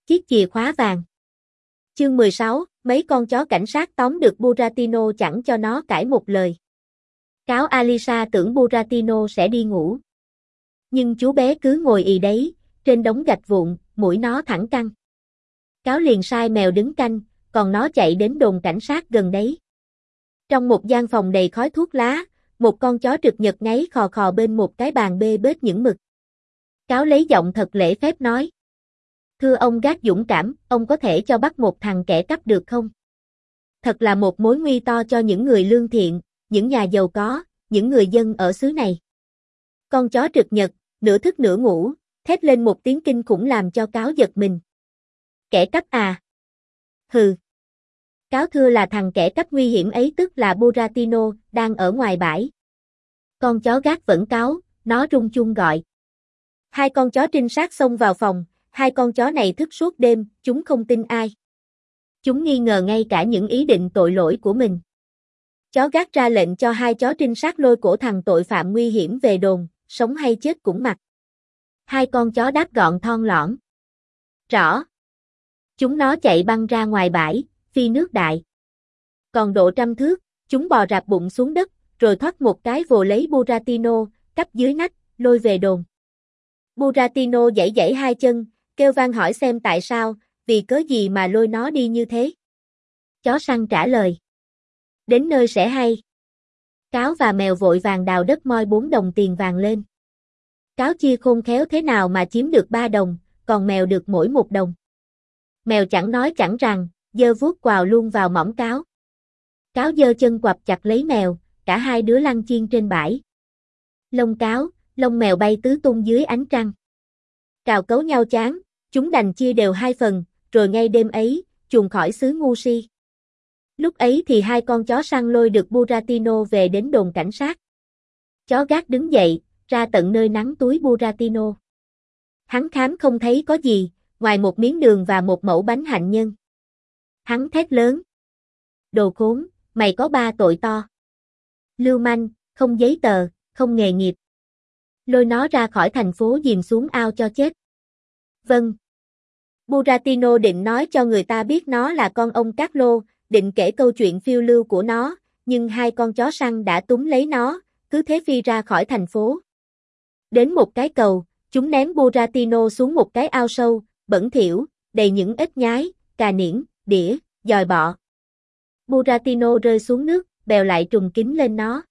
Chiếc chìa khóa vàng. Chương 16, mấy con chó cảnh sát tóm được Buratino chẳng cho nó cãi một lời. Cáo Alisa tưởng Buratino sẽ đi ngủ. Nhưng chú bé cứ ngồi ì đấy, trên đống gạch vụn, mũi nó thẳng căng. Cáo liền sai mèo đứng canh, còn nó chạy đến đồn cảnh sát gần đấy. Trong một gian phòng đầy khói thuốc lá, một con chó trực nhật ngáy khò khò bên một cái bàn bê bết những mực. Cáo lấy giọng thật lễ phép nói. Thưa ông Gác dũng cảm, ông có thể cho bắt một thằng kẻ cắp được không? Thật là một mối nguy to cho những người lương thiện, những nhà giàu có, những người dân ở xứ này. Con chó trực nhật, nửa thức nửa ngủ, thét lên một tiếng kinh khủng làm cho Cáo giật mình. Kẻ cắp à? Hừ. Cáo thưa là thằng kẻ cắp nguy hiểm ấy tức là Buratino, đang ở ngoài bãi. Con chó Gác vẫn cáu, nó rung chuông gọi. Hai con chó trinh sát xông vào phòng, hai con chó này thức suốt đêm, chúng không tin ai. Chúng nghi ngờ ngay cả những ý định tội lỗi của mình. Chó Gác ra lệnh cho hai chó trinh sát lôi cổ thằng tội phạm nguy hiểm về đồn, sống hay chết cũng mặc. Hai con chó đáp gọn thon lõn. Rõ. Chúng nó chạy băng ra ngoài bãi, phi nước đại. Còn độ 100 thước, chúng bò rạp bụng xuống đất, rồi thoát một cái vồ lấy Buratino, cắp dưới nách, lôi về đồn. Buratino giãy giãy hai chân, kêu vang hỏi xem tại sao, vì cớ gì mà lôi nó đi như thế. Chó săn trả lời. Đến nơi sẽ hay. Cáo và mèo vội vàng đào đất moi 4 đồng tiền vàng lên. Cáo chia khôn khéo thế nào mà chiếm được 3 đồng, còn mèo được mỗi 1 đồng. Mèo chẳng nói chẳng rằng, giơ vuốt quào luôn vào mỏm Cáo. Cáo giơ chân quặp chặt lấy mèo, cả hai đứa lăn chiên trên bãi. Lông Cáo, lông mèo bay tứ tung dưới ánh trăng. Cào cấu nhau chán, chúng đành chia đều 2 phần, rồi ngay đêm ấy, chuồn khỏi xứ ngu si. Lúc ấy thì hai con chó săn lôi được Buratino về đến đồn cảnh sát. Chó Gác đứng dậy, ra tận nơi nắng túi Buratino. Hắn khám không thấy có gì, ngoài một miếng đường và một mẩu bánh hạnh nhân. Hắn thét lớn. Đồ khốn, mày có 3 tội to. Lưu manh, không giấy tờ, không nghề nghiệp. Lôi nó ra khỏi thành phố dìm xuống ao cho chết. Vâng. Buratino định nói cho người ta biết nó là con ông Carlo, định kể câu chuyện phiêu lưu của nó, nhưng hai con chó săn đã túm lấy nó, cứ thế phi ra khỏi thành phố. Đến một cái cầu, chúng ném Buratino xuống một cái ao sâu, bẩn thỉu, đầy những ếch nhái, cà niễn, đỉa, dòi bọ. Buratino rơi xuống nước, bèo lại trùng kín lên nó.